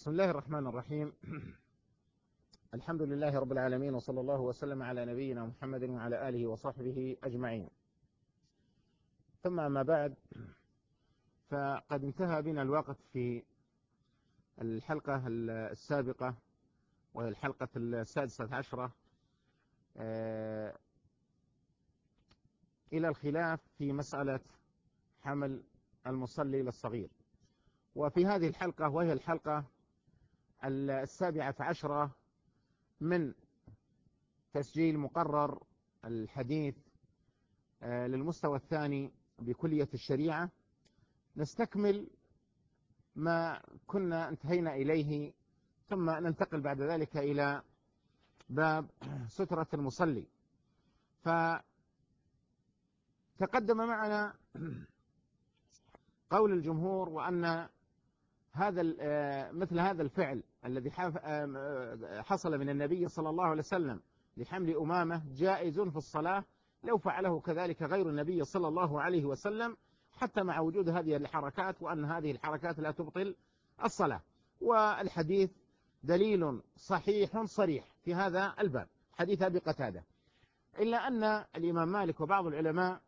بسم الله الرحمن الرحيم. الحمد لله رب العالمين، وصلى الله وسلم على نبينا محمد وعلى آله وصحبه أجمعين. ثم أما بعد، فقد انتهى بنا الوقت في الحلقة السابقة، وهي الحلقة 16 إلى الخلاف في مسألة حمل المصلي للصغير. وفي هذه الحلقة، وهي الحلقة 17 من تسجيل مقرر الحديث للمستوى الثاني بكلية الشريعة، نستكمل ما كنا انتهينا إليه، ثم ننتقل بعد ذلك إلى باب سترة المصلي. فتقدم معنا قول الجمهور، وأن مثل هذا الفعل الذي حصل من النبي صلى الله عليه وسلم لحمل أمامة جائز في الصلاة لو فعله كذلك غير النبي صلى الله عليه وسلم، حتى مع وجود هذه الحركات، وأن هذه الحركات لا تبطل الصلاة. والحديث دليل صحيح صريح في هذا الباب، حديث أبي قتادة، إلا أن الإمام مالك وبعض العلماء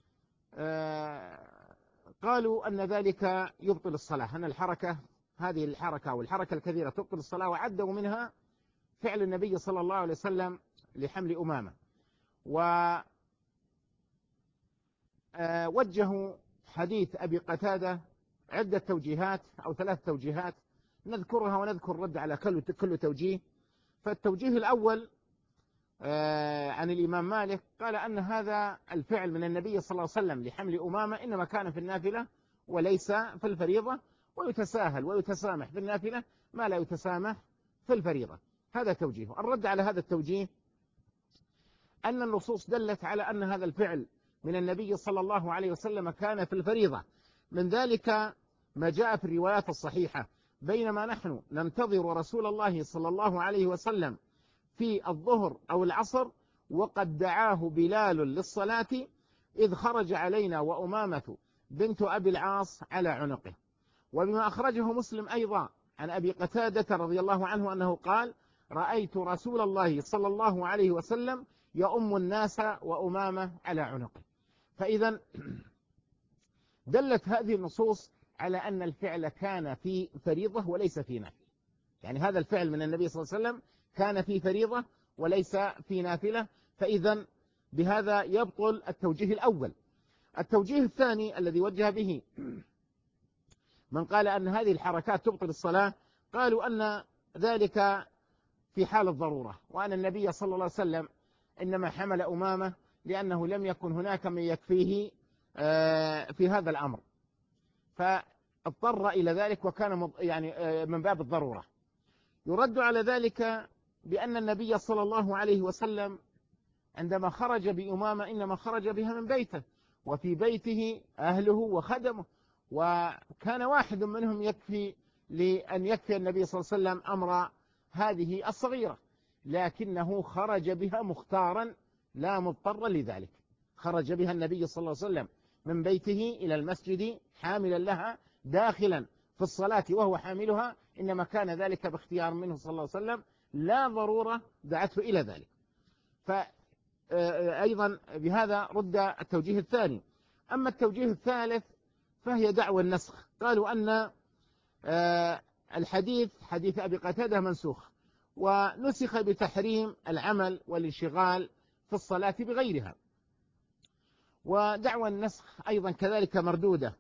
قالوا أن ذلك يبطل الصلاة، أن هذه الحركة والحركة الكثيرة تبطل الصلاة، وعدوا منها فعل النبي صلى الله عليه وسلم لحمل أمامة. ووجهوا حديث أبي قتادة عدة توجيهات أو 3 توجيهات نذكرها، ونذكر رد على كل توجيه. فالتوجيه الأول عن الإمام مالك قال أن هذا الفعل من النبي صلى الله عليه وسلم لحمل أمامة إنما كان في النافلة وليس في الفريضة، ويتساهل ويتسامح في النافلة ما لا يتسامح في الفريضة. هذا توجيه. الرد على هذا التوجيه أن النصوص دلت على أن هذا الفعل من النبي صلى الله عليه وسلم كان في الفريضة، من ذلك ما جاء في الروايات الصحيحة: بينما نحن ننتظر رسول الله صلى الله عليه وسلم في الظهر أو العصر وقد دعاه بلال للصلاة إذ خرج علينا وأمامة بنت أبي العاص على عنقه. وبما أخرجه مسلم أيضا عن أبي قتادة رضي الله عنه أنه قال: رأيت رسول الله صلى الله عليه وسلم يؤم الناس وأمامة على عنقه. فإذا دلت هذه النصوص على أن الفعل كان في فريضة وليس في نافلة، يعني هذا الفعل من النبي صلى الله عليه وسلم كان في فريضة وليس في نافلة. فإذا بهذا يبطل التوجيه الأول. التوجيه الثاني الذي وجه به من قال أن هذه الحركات تبطل الصلاة، قالوا أن ذلك في حال الضرورة، وأن النبي صلى الله عليه وسلم إنما حمل أمامة لأنه لم يكن هناك من يكفيه في هذا الأمر، فاضطر إلى ذلك، وكان يعني من باب الضرورة. يرد على ذلك بأن النبي صلى الله عليه وسلم عندما خرج بأمامة إنما خرج بها من بيته، وفي بيته أهله وخدمه، وكان واحد منهم يكفي لأن يكفي النبي صلى الله عليه وسلم أمر هذه الصغيرة، لكنه خرج بها مختارا لا مضطرا لذلك. خرج بها النبي صلى الله عليه وسلم من بيته إلى المسجد حاملا لها داخلا في الصلاة وهو حاملها، إنما كان ذلك باختيار منه صلى الله عليه وسلم، لا ضرورة دعته إلى ذلك. فأيضا بهذا رد التوجيه الثاني. أما التوجيه الثالث فهي دعوى النسخ. قالوا أن الحديث حديث أبي قتادة منسوخ، ونسخ بتحريم العمل والانشغال في الصلاة بغيرها. ودعوى النسخ أيضا كذلك مردودة،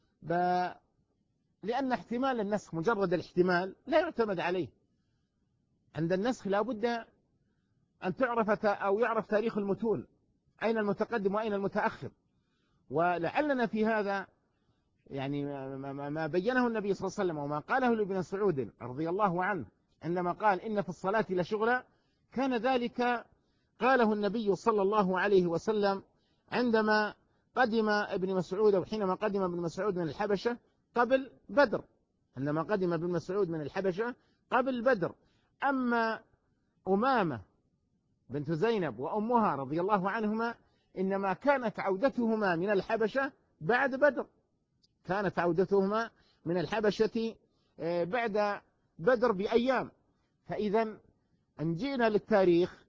لأن احتمال النسخ مجرد الاحتمال لا يعتمد عليه. عند النسخ لا بد أن يعرف تاريخ المتون، أين المتقدم وأين المتأخر. ولعلنا في هذا يعني ما بينه النبي صلى الله عليه وسلم وما قاله لابن مسعود رضي الله عنه عندما قال: إن في الصلاة لشغلا، كان ذلك قاله النبي صلى الله عليه وسلم عندما قدم ابن مسعود، أو حينما قدم ابن مسعود من الحبشة قبل بدر، عندما قدم ابن مسعود من الحبشة قبل بدر. أما أمامة بنت زينب وأمها رضي الله عنهما إنما كانت عودتهما من الحبشة بعد بدر، كانت عودتهما من الحبشة بعد بدر بأيام. فإذا إن جئنا للتاريخ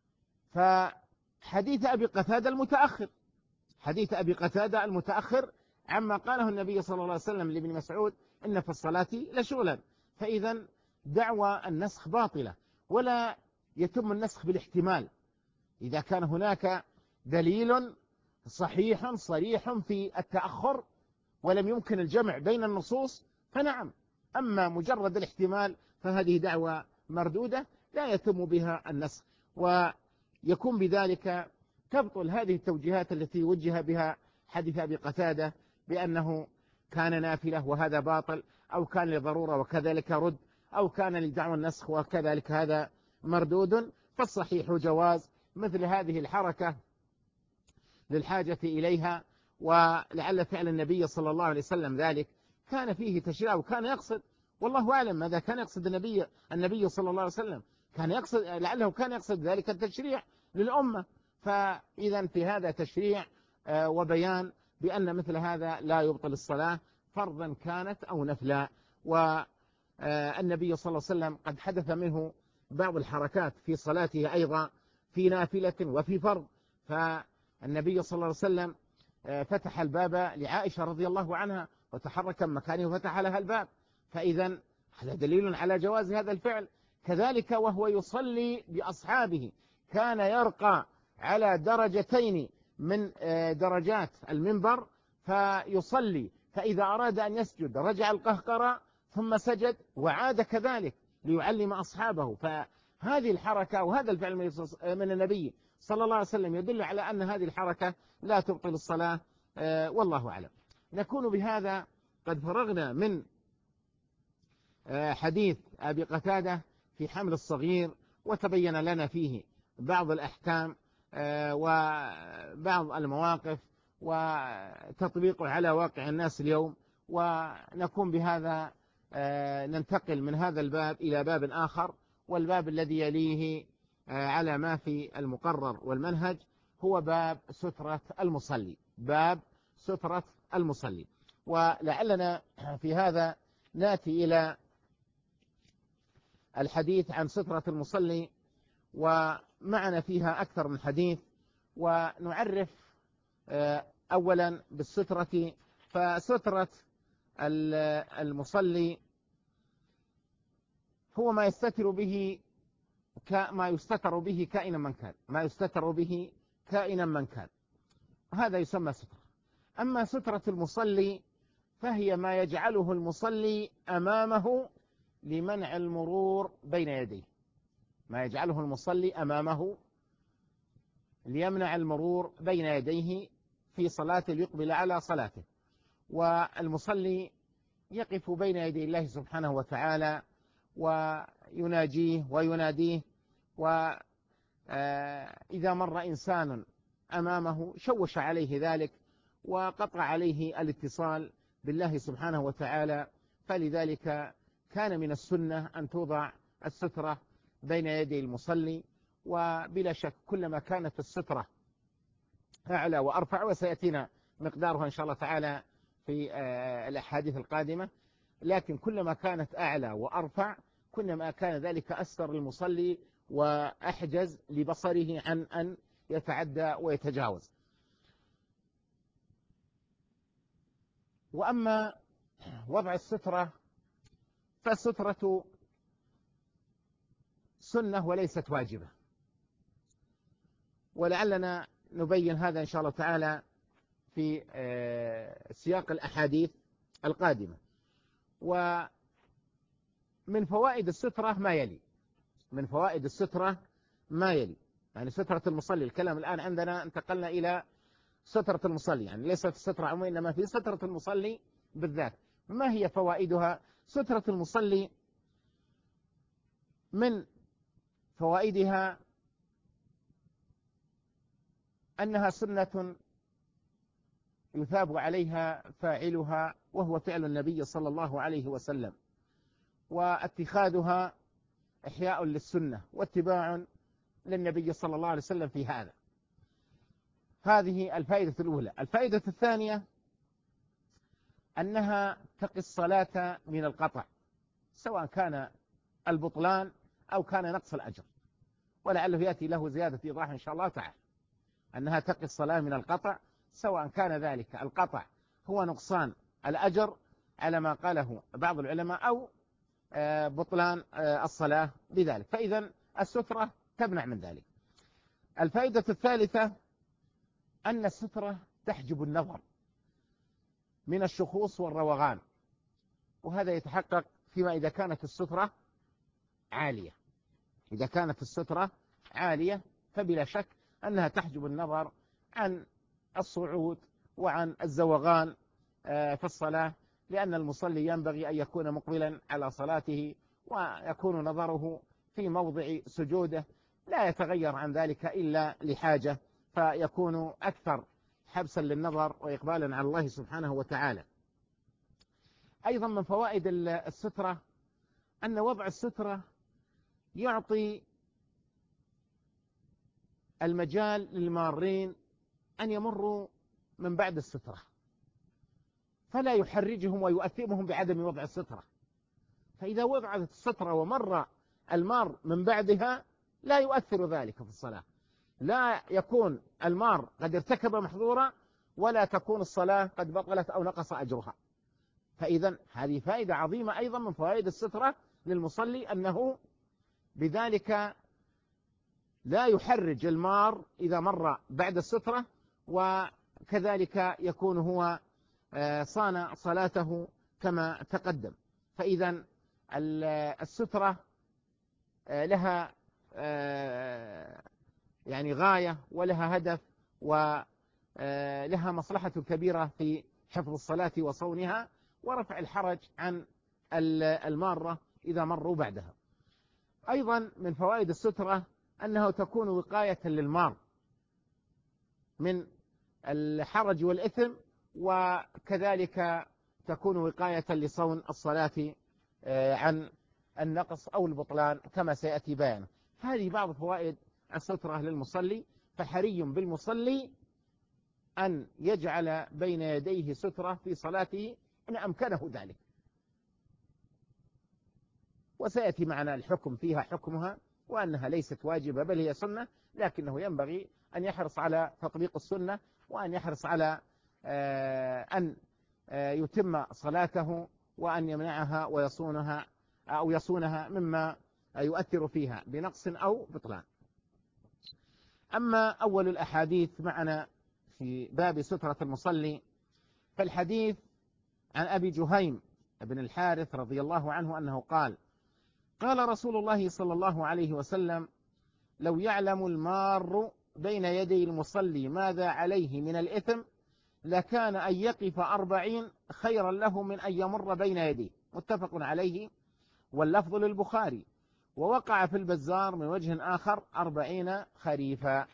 فحديث أبي قتادة المتأخر، حديث أبي قتادة المتأخر عما قاله النبي صلى الله عليه وسلم لابن مسعود إن في الصلاة لشغلا. فإذا دعوى النسخ باطلة، ولا يتم النسخ بالاحتمال. إذا كان هناك دليل صحيح صريح في التأخر ولم يمكن الجمع بين النصوص فنعم، أما مجرد الاحتمال فهذه دعوى مردودة لا يتم بها النسخ، ويكون بذلك تبطل هذه التوجيهات التي وجه بها حديث أبي قتادة بأنه كان نافلة وهذا باطل، أو كان لضرورة وكذلك رد، أو كان لدعوى النسخ وكذلك هذا مردود. فالصحيح جواز مثل هذه الحركة للحاجة إليها، ولعل فعل النبي صلى الله عليه وسلم ذلك كان فيه تشريع وكان يقصد، والله أعلم ماذا كان يقصد النبي صلى الله عليه وسلم. كان يقصد، لعله كان يقصد ذلك التشريع للأمة. فإذا في هذا تشريع وبيان بأن مثل هذا لا يبطل الصلاة فرضا كانت أو نفلا. والنبي صلى الله عليه وسلم قد حدث منه بعض الحركات في صلاته أيضا في نافلة وفي فرض. فالنبي صلى الله عليه وسلم فتح الباب لعائشة رضي الله عنها وتحرك من مكانه وفتح لها الباب، فإذا هذا دليل على جواز هذا الفعل. كذلك وهو يصلي بأصحابه كان يرقى على درجتين من درجات المنبر فيصلي، فإذا أراد أن يسجد رجع القهقرة ثم سجد وعاد كذلك ليعلم أصحابه. فهذه الحركة وهذا الفعل من النبي صلى الله عليه وسلم يدل على أن هذه الحركة لا تبطل الصلاة، والله أعلم. نكون بهذا قد فرغنا من حديث أبي قتادة في حمل الصغير، وتبين لنا فيه بعض الأحكام وبعض المواقف وتطبيقه على واقع الناس اليوم. ونكون بهذا ننتقل من هذا الباب إلى باب آخر، والباب الذي يليه على ما في المقرر والمنهج هو باب سترة المصلي، باب سترة المصلي. ولعلنا في هذا نأتي إلى الحديث عن سترة المصلي، ومعنا فيها أكثر من حديث. ونعرف أولا بالسترة. فسترة المصلي هو ما يستتر به كائنا من كان، ما يستتر به كائنا من كان، هذا يسمى سترة. أما سترة المصلي فهي ما يجعله المصلي أمامه لمنع المرور بين يديه، ما يجعله المصلي أمامه ليمنع المرور بين يديه في صلاته ليقبل على صلاته. والمصلي يقف بين يدي الله سبحانه وتعالى ويناجيه ويناديه، وإذا مر إنسان أمامه شوش عليه ذلك وقطع عليه الاتصال بالله سبحانه وتعالى. فلذلك كان من السنة أن توضع السترة بين يدي المصلي. وبلا شك كلما كانت السترة أعلى وأرفع، وسيأتينا مقدارها إن شاء الله تعالى في الأحاديث القادمة، لكن كلما كانت أعلى وأرفع كلما كان ذلك أستر للمصلي وأحجز لبصره عن أن يتعدى ويتجاوز. وأما وضع السترة فالسترة سنة وليست واجبة، ولعلنا نبين هذا إن شاء الله تعالى في سياق الأحاديث القادمة. ومن فوائد السترة ما يلي، من فوائد السترة ما يلي، يعني سترة المصلي، الكلام الآن عندنا انتقلنا إلى سترة المصلي، يعني ليست السترة عموما إنما في سترة المصلي بالذات. ما هي فوائدها؟ سترة المصلي من فوائدها أنها سنة يثاب عليها فاعلها، وهو فعل النبي صلى الله عليه وسلم، واتخاذها إحياء للسنة واتباع للنبي صلى الله عليه وسلم في هذا. هذه الفائدة الأولى. الفائدة الثانية أنها تقي الصلاة من القطع، سواء كان البطلان أو كان نقص الأجر، ولعله يأتي له زيادة إيضاح إن شاء الله تعالى أنها تقي الصلاة من القطع، سواء كان ذلك القطع هو نقصان الأجر على ما قاله بعض العلماء أو بطلان الصلاة بذلك، فإذا السترة تمنع من ذلك. الفائدة الثالثة أن السترة تحجب النظر من الشخوص والروغان، وهذا يتحقق فيما إذا كانت السترة عالية. إذا كانت السترة عالية فبلا شك أنها تحجب النظر عن الصعود وعن الزوغان في الصلاة، لأن المصلي ينبغي أن يكون مقبلا على صلاته ويكون نظره في موضع سجوده، لا يتغير عن ذلك إلا لحاجة، فيكون أكثر حبسا للنظر وإقبالا على الله سبحانه وتعالى. أيضا من فوائد السترة أن وضع السترة يعطي المجال للمارين أن يمروا من بعد السترة، فلا يحرجهم ويؤثمهم بعدم وضع السترة. فإذا وضعت السترة ومر المار من بعدها لا يؤثر ذلك في الصلاة، لا يكون المار قد ارتكب محظورا ولا تكون الصلاة قد بطلت أو نقص أجرها. فإذا هذه فائدة عظيمة أيضا من فوائد السترة للمصلي، أنه بذلك لا يحرج المار إذا مر بعد السترة، وكذلك يكون هو صان صلاته كما تقدم. فإذا السترة لها يعني غاية ولها هدف ولها مصلحة كبيرة في حفظ الصلاة وصونها ورفع الحرج عن المارة إذا مروا بعدها. أيضا من فوائد السترة أنه تكون وقاية للمار من الحرج والإثم، وكذلك تكون وقاية لصون الصلاة عن النقص أو البطلان كما سيأتي بيانه. هذه بعض فوائد السترة للمصلي، فحري بالمصلي أن يجعل بين يديه سترة في صلاته إن أمكنه ذلك، وسيأتي معنا الحكم فيها حكمها، وأنها ليست واجبة بل هي سنة، لكنه ينبغي أن يحرص على تطبيق السنة وأن يحرص على أن يتم صلاته وأن يمنعها ويصونها أو يصونها مما يؤثر فيها بنقص أو بطلان. أما أول الأحاديث معنا في باب سترة المصلي، فالحديث عن أبي جهيم بن الحارث رضي الله عنه أنه قال: قال رسول الله صلى الله عليه وسلم: لو يعلم المار بين يدي المصلي ماذا عليه من الإثم لكان أن يقف 40 خيرا له من أن يمر بين يديه. متفق عليه، واللفظ للبخاري. ووقع في البزار من وجه آخر 40 خريفا.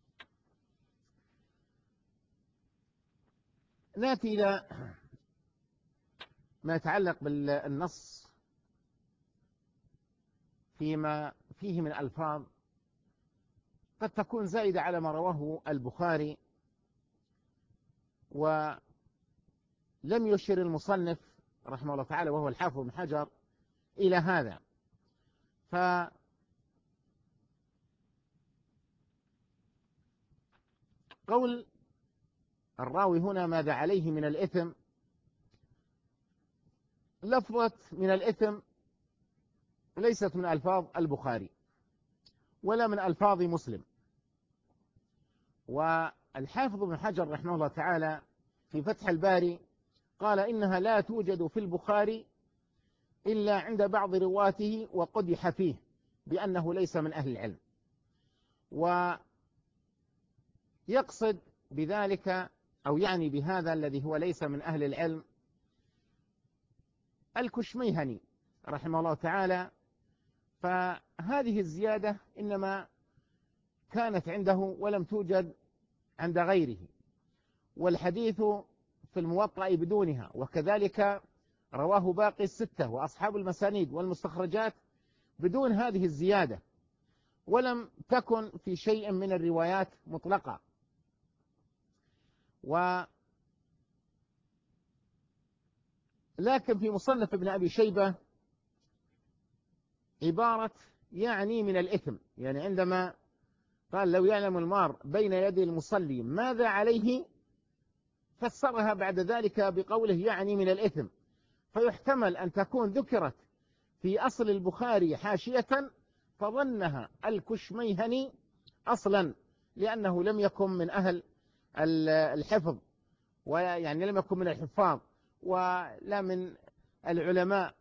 نأتي إلى ما يتعلق بالنص فيما فيه من ألفاظ قد تكون زائدة على ما رواه البخاري، ولم يشر المصنف رحمه الله تعالى وهو الحافظ بن حجر إلى هذا. فقول الراوي هنا ماذا عليه من الإثم، لفظة من الإثم ليست من ألفاظ البخاري ولا من ألفاظ مسلم. والحافظ بن حجر رحمه الله تعالى في فتح الباري قال: إنها لا توجد في البخاري إلا عند بعض رواته وقدح فيه بأنه ليس من أهل العلم. ويقصد بذلك أو يعني بهذا الذي هو ليس من أهل العلم الكشميهني رحمه الله تعالى، فهذه الزيادة إنما كانت عنده ولم توجد عند غيره، والحديث في الموطأ بدونها، وكذلك رواه باقي الستة وأصحاب المسانيد والمستخرجات بدون هذه الزيادة، ولم تكن في شيء من الروايات مطلقة. لكن في مصنف ابن أبي شيبة عبارة يعني من الإثم، يعني عندما قال لو يعلم المار بين يدي المصلي ماذا عليه، فسرها بعد ذلك بقوله يعني من الإثم، فيحتمل أن تكون ذكرت في أصل البخاري حاشية فظنها الكشميهني أصلا، لأنه لم يكن من أهل الحفظ، ويعني لم يكن من الحفاظ ولا من العلماء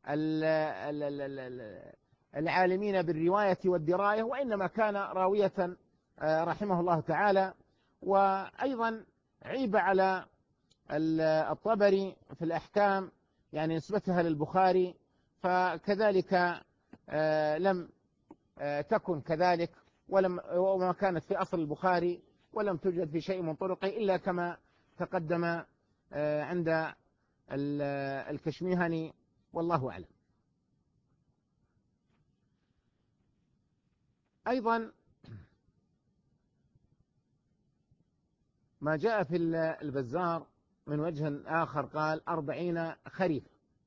العالمين بالرواية والدراية، وإنما كان راوية رحمه الله تعالى. وأيضا عيب على الطبري في الأحكام يعني نسبتها للبخاري، فكذلك لم تكن كذلك، وما كانت في أصل البخاري، ولم توجد في شيء من طرقه إلا كما تقدم عند الكشميهني، والله أعلم. أيضا ما جاء في البزار من وجه آخر قال 40 خريف،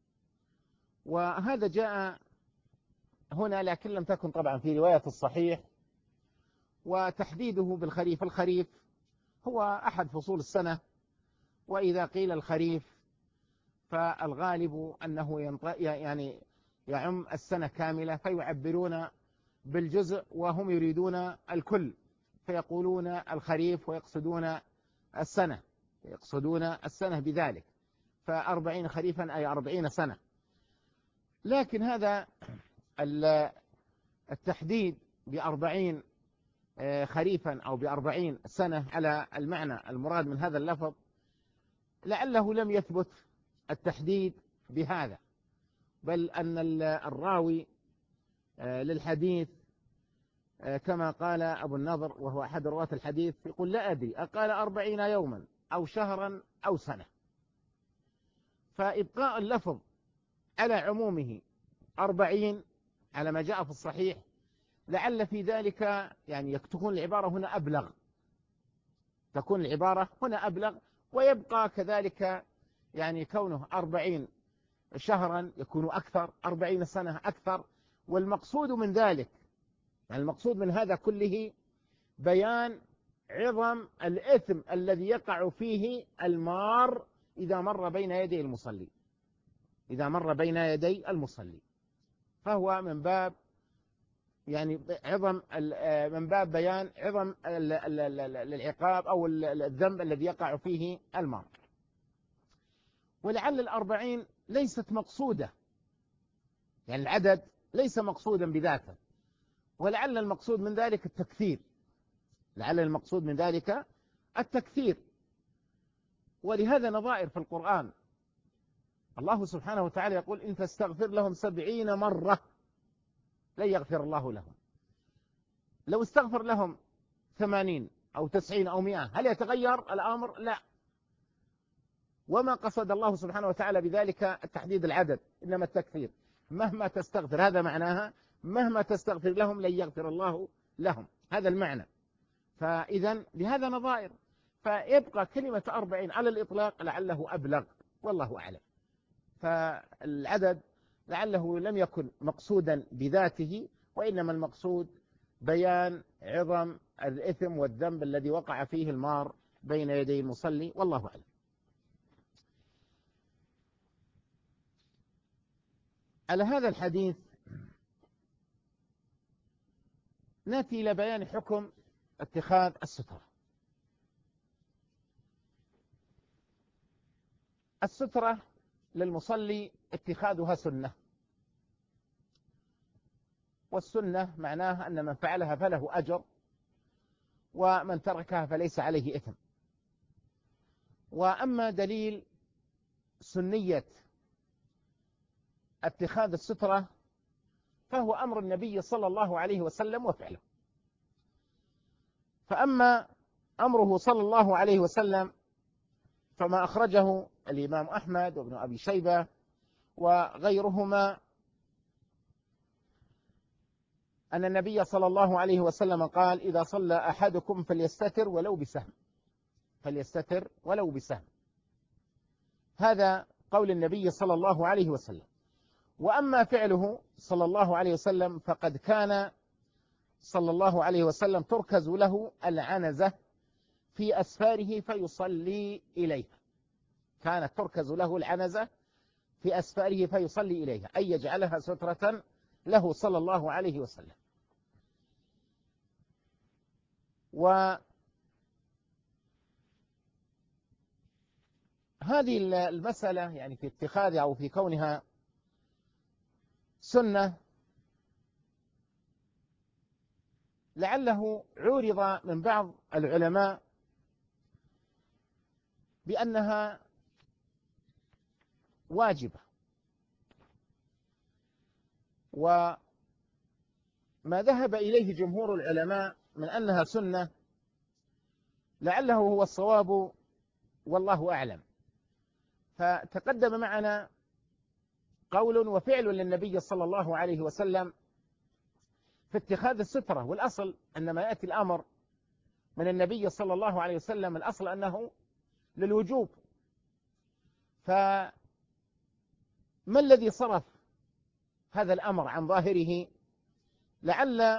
وهذا جاء هنا لكن لم تكن طبعا في رواية الصحيح. وتحديده بالخريف، الخريف هو أحد فصول السنة، وإذا قيل الخريف فالغالب أنه يعني يعم السنة كاملة، فيعبرون بالجزء وهم يريدون الكل، فيقولون الخريف ويقصدون السنة، يقصدون السنة بذلك، ف40 خريفا أي 40 سنة. لكن هذا التحديد ب40 خريفا أو ب40 سنة على المعنى المراد من هذا اللفظ، لعله لم يثبت التحديد بهذا، بل أن الراوي للحديث كما قال أبو النضر وهو أحد رواة الحديث يقول لا أدري أقال 40 يوما أو شهرا أو سنة، فإبقاء اللفظ على عمومه 40 على ما جاء في الصحيح، لعل في ذلك يعني تكون العبارة هنا أبلغ، تكون العبارة هنا أبلغ، ويبقى كذلك يعني كونه 40 شهرا يكون أكثر، 40 سنة أكثر. والمقصود من ذلك، يعني المقصود من هذا كله بيان عظم الإثم الذي يقع فيه المار إذا مر بين يدي المصلي، إذا مر بين يدي المصلي، فهو من باب يعني عظم، من باب بيان عظم العقاب أو الذنب الذي يقع فيه المار. ولعل 40 ليست مقصودة، يعني العدد ليس مقصودا بذاته، ولعل المقصود من ذلك التكثير، لعل المقصود من ذلك التكثير. ولهذا نظائر في القرآن، الله سبحانه وتعالى يقول إن تستغفر لهم 70 مرة لن يغفر الله لهم. لو استغفر لهم 80 أو 90 أو 100 هل يتغير الأمر؟ لا. وما قصد الله سبحانه وتعالى بذلك التحديد العدد، إنما التكثير. مهما تستغفر، هذا معناها مهما تستغفر لهم لن يغفر الله لهم، هذا المعنى. فإذا بهذا نظائر، فيبقى كلمة 40 على الإطلاق لعله أبلغ، والله أعلم. فالعدد لعله لم يكن مقصودا بذاته، وإنما المقصود بيان عظم الإثم والذنب الذي وقع فيه المار بين يدي المصلي، والله أعلم. على هذا الحديث نأتي إلى بيان حكم اتخاذ السترة. السترة للمصلي اتخاذها سنة، والسنة معناها أن من فعلها فله أجر، ومن تركها فليس عليه إثم. وأما دليل سنية اتخاذ السترة فهو أمر النبي صلى الله عليه وسلم وفعله. فأما أمره صلى الله عليه وسلم فما أخرجه الإمام أحمد وابن أبي شيبة وغيرهما أن النبي صلى الله عليه وسلم قال إذا صلى أحدكم فليستتر ولو بسهم، فليستتر ولو بسهم. هذا قول النبي صلى الله عليه وسلم. وأما فعله صلى الله عليه وسلم فقد كان صلى الله عليه وسلم تركز له العنزة في أسفاره فيصلي إليها، كانت تركز له العنزة في أسفاره فيصلي إليها، أي يجعلها سترة له صلى الله عليه وسلم. وهذه المسألة يعني في اتخاذها أو في كونها سنة لعله عورض من بعض العلماء بأنها واجبة، وما ذهب إليه جمهور العلماء من أنها سنة لعله هو الصواب والله أعلم. فتقدم معنا قول وفعل للنبي صلى الله عليه وسلم في اتخاذ السترة، والأصل أنما يأتي الأمر من النبي صلى الله عليه وسلم الأصل أنه للوجوب، فما الذي صرف هذا الأمر عن ظاهره؟ لعل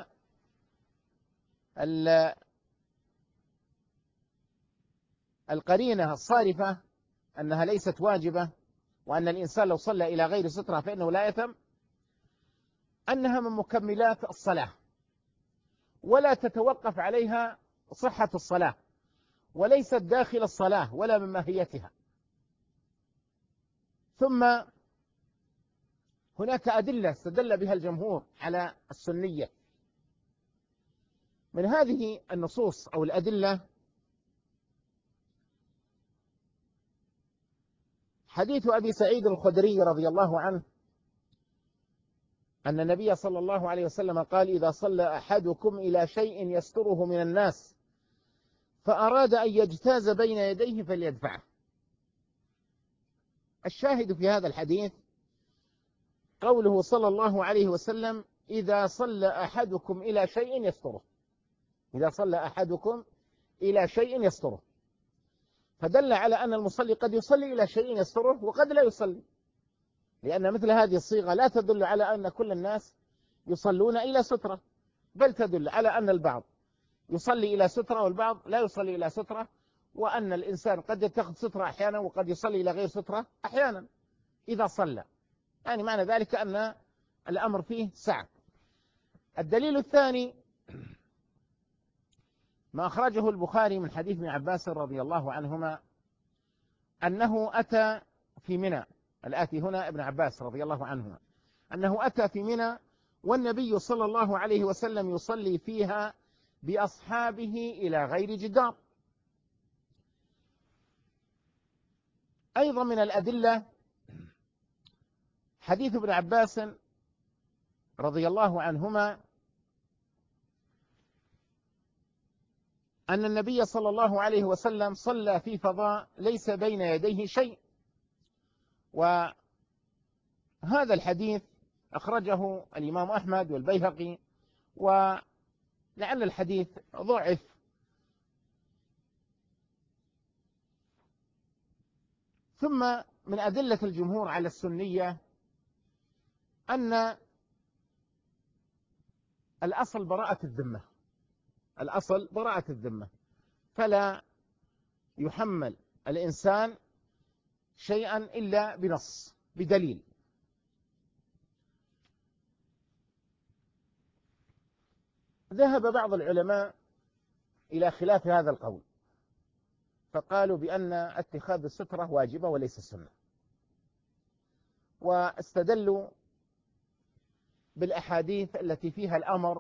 القرينة الصارفة أنها ليست واجبة، وأن الإنسان لو صلى إلى غير سترة فإنه لا يثم، أنها من مكملات الصلاة ولا تتوقف عليها صحة الصلاة، وليست داخل الصلاة ولا من ماهيتها. ثم هناك أدلة استدل بها الجمهور على السنية. من هذه النصوص أو الأدلة حديث أبي سعيد الخدري رضي الله عنه أن النبي صلى الله عليه وسلم قال: إذا صلى أحدكم إلى شيء يستره من الناس فأراد أن يجتاز بين يديه فليدفعه. الشاهد في هذا الحديث قوله صلى الله عليه وسلم: إذا صلى أحدكم إلى شيء يستره، إذا صلى أحدكم إلى شيء يستره، فدل على أن المصلي قد يصلي إلى شيء يستره وقد لا يصلي، لأن مثل هذه الصيغة لا تدل على أن كل الناس يصلون إلى سترة، بل تدل على أن البعض يصلي إلى سترة والبعض لا يصلي إلى سترة، وأن الإنسان قد يتخذ سترة أحيانا وقد يصلي إلى غير سترة أحيانا إذا صلى، يعني معنى ذلك أن الأمر فيه سعة. الدليل الثاني ما أخرجه البخاري من حديث ابن عباس رضي الله عنهما أنه أتى في منى، الآتي هنا ابن عباس رضي الله عنهما، أنه أتى في منى والنبي صلى الله عليه وسلم يصلي فيها بأصحابه إلى غير جدار. أيضا من الأدلة حديث ابن عباس رضي الله عنهما أن النبي صلى الله عليه وسلم صلى في فضاء ليس بين يديه شيء، وهذا الحديث أخرجه الإمام أحمد والبيهقي، ولعل الحديث ضعف. ثم من أدلة الجمهور على السنية أن الأصل براءة الذمة، الأصل براءة الذمة، فلا يحمل الإنسان شيئا إلا بنص بدليل. ذهب بعض العلماء إلى خلاف هذا القول، فقالوا بأن اتخاذ السترة واجبة وليس سنة، واستدلوا بالأحاديث التي فيها الأمر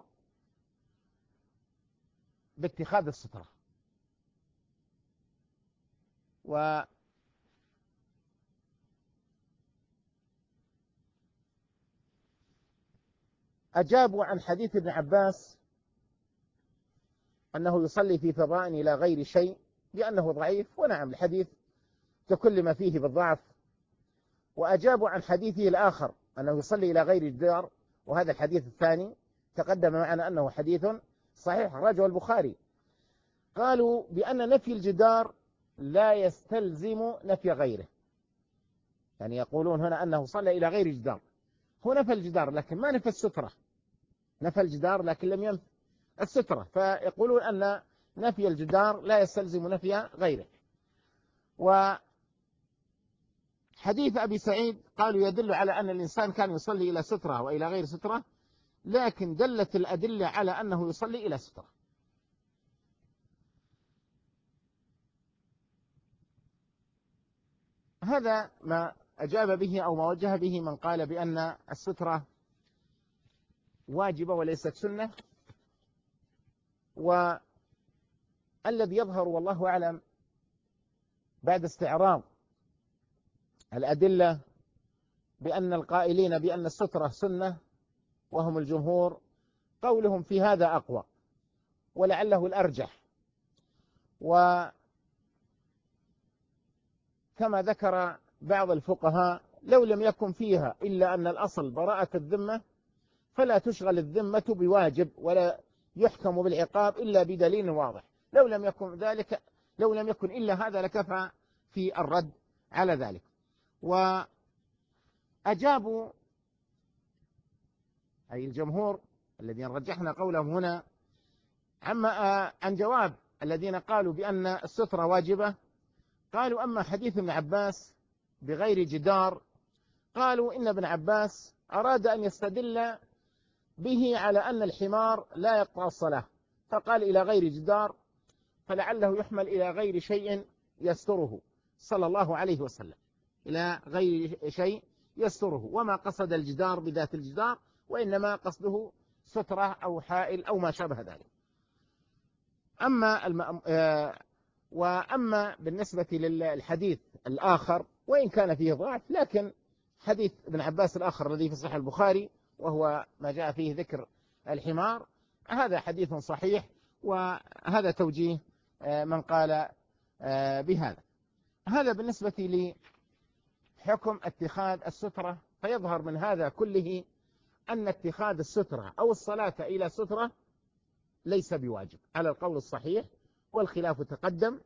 باتخاذ السترة، وأجابوا عن حديث ابن عباس أنه يصلي في فضاء إلى غير شيء بأنه ضعيف، ونعم الحديث ككل ما فيه بالضعف. وأجابوا عن حديثه الآخر أنه يصلي إلى غير جدار، وهذا الحديث الثاني تقدم معنا أنه حديث صحيح أخرجه البخاري. قالوا بأن نفي الجدار لا يستلزم نفي غيره، يعني يقولون هنا أنه صلى إلى غير جدار، هو نفى الجدار لكن ما نفى السترة، نفى الجدار لكن لم ينفي السترة، فيقولون أن نفي الجدار لا يستلزم نفي غيره. وحديث أبي سعيد قالوا يدل على أن الإنسان كان يصلي إلى سترة وإلى غير سترة، لكن دلت الأدلة على أنه يصلي إلى سترة. هذا ما أجاب به أو ما وجه به من قال بأن السترة واجبة وليست سنة. والذي يظهر والله أعلم بعد استعراض الأدلة بأن القائلين بأن السترة سنة وهم الجمهور قولهم في هذا أقوى ولعله الأرجح. وكما ذكر بعض الفقهاء لو لم يكن فيها إلا أن الأصل براءة الذمة فلا تشغل الذمة بواجب ولا يحكم بالعقاب إلا بدليل واضح. لو لم يكن ذلك، لو لم يكن إلا هذا لكفى في الرد على ذلك. وأجابوا أي الجمهور الذين رجحنا قولهم هنا عن جواب الذين قالوا بأن السترة واجبة. قالوا أما حديث ابن عباس بغير جدار، قالوا إن ابن عباس أراد أن يستدل به على أن الحمار لا يقطع الصلاة، فقال إلى غير جدار، فلعله يحمل إلى غير شيء يستره صلى الله عليه وسلم، إلى غير شيء يستره، وما قصد الجدار بذات الجدار وإنما قصده سترة أو حائل أو ما شابه ذلك. وأما بالنسبة للحديث الآخر وإن كان فيه ضعف، لكن حديث ابن عباس الآخر الذي في صحيح البخاري وهو ما جاء فيه ذكر الحمار، هذا حديث صحيح، وهذا توجيه من قال بهذا. هذا بالنسبة لحكم اتخاذ السترة. فيظهر من هذا كله أن اتخاذ السترة أو الصلاة إلى سترة ليس بواجب على القول الصحيح، والخلاف تقدم.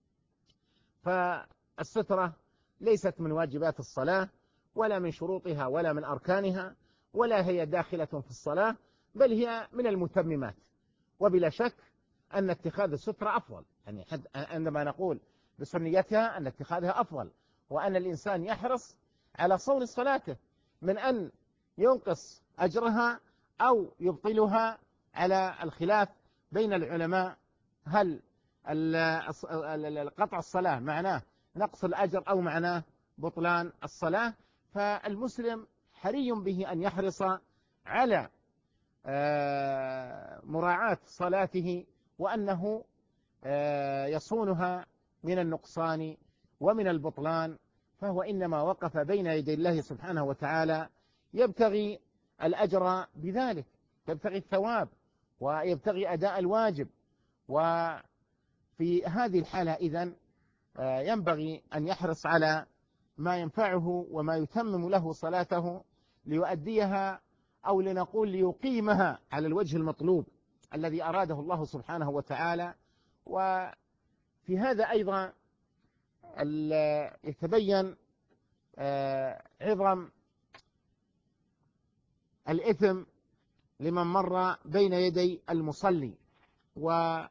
فالسترة ليست من واجبات الصلاة ولا من شروطها ولا من أركانها ولا هي داخلة في الصلاة، بل هي من المتممات. وبلا شك أن اتخاذ السترة أفضل، يعني عندما نقول بسنيتها أن اتخاذها أفضل، وأن الإنسان يحرص على صون صلاته من أن ينقص أجرها أو يبطلها، على الخلاف بين العلماء هل قطع الصلاة معناه نقص الأجر أو معناه بطلان الصلاة. فالمسلم حري به أن يحرص على مراعاة صلاته وأنه يصونها من النقصان ومن البطلان، فهو إنما وقف بين يدي الله سبحانه وتعالى يبتغي الأجر بذلك، يبتغي الثواب ويبتغي أداء الواجب. وفي هذه الحالة إذن ينبغي أن يحرص على ما ينفعه وما يتمم له صلاته ليؤديها، أو لنقول ليقيمها على الوجه المطلوب الذي أراده الله سبحانه وتعالى. وفي هذا أيضا يتبين عظم الإثم لمن مر بين يدي المصلي. وأما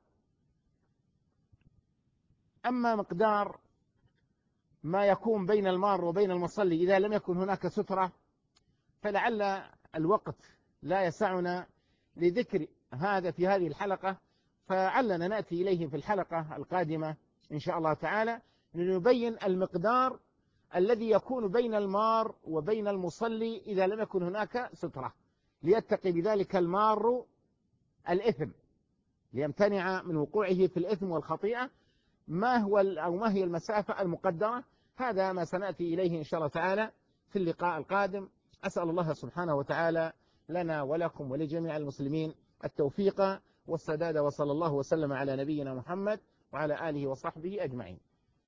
مقدار ما يكون بين المار وبين المصلي إذا لم يكن هناك سترة، فلعل الوقت لا يسعنا لذكر هذا في هذه الحلقة، فعلنا نأتي إليه في الحلقة القادمة إن شاء الله تعالى لنبين المقدار الذي يكون بين المار وبين المصلي إذا لم يكن هناك سترة، ليتقي بذلك المار الإثم، ليمتنع من وقوعه في الإثم والخطيئة. ما هي المسافة المقدرة؟ هذا ما سنأتي إليه إن شاء الله تعالى في اللقاء القادم. أسأل الله سبحانه وتعالى لنا ولكم ولجميع المسلمين التوفيق والسداد، وصلى الله وسلم على نبينا محمد وعلى آله وصحبه أجمعين.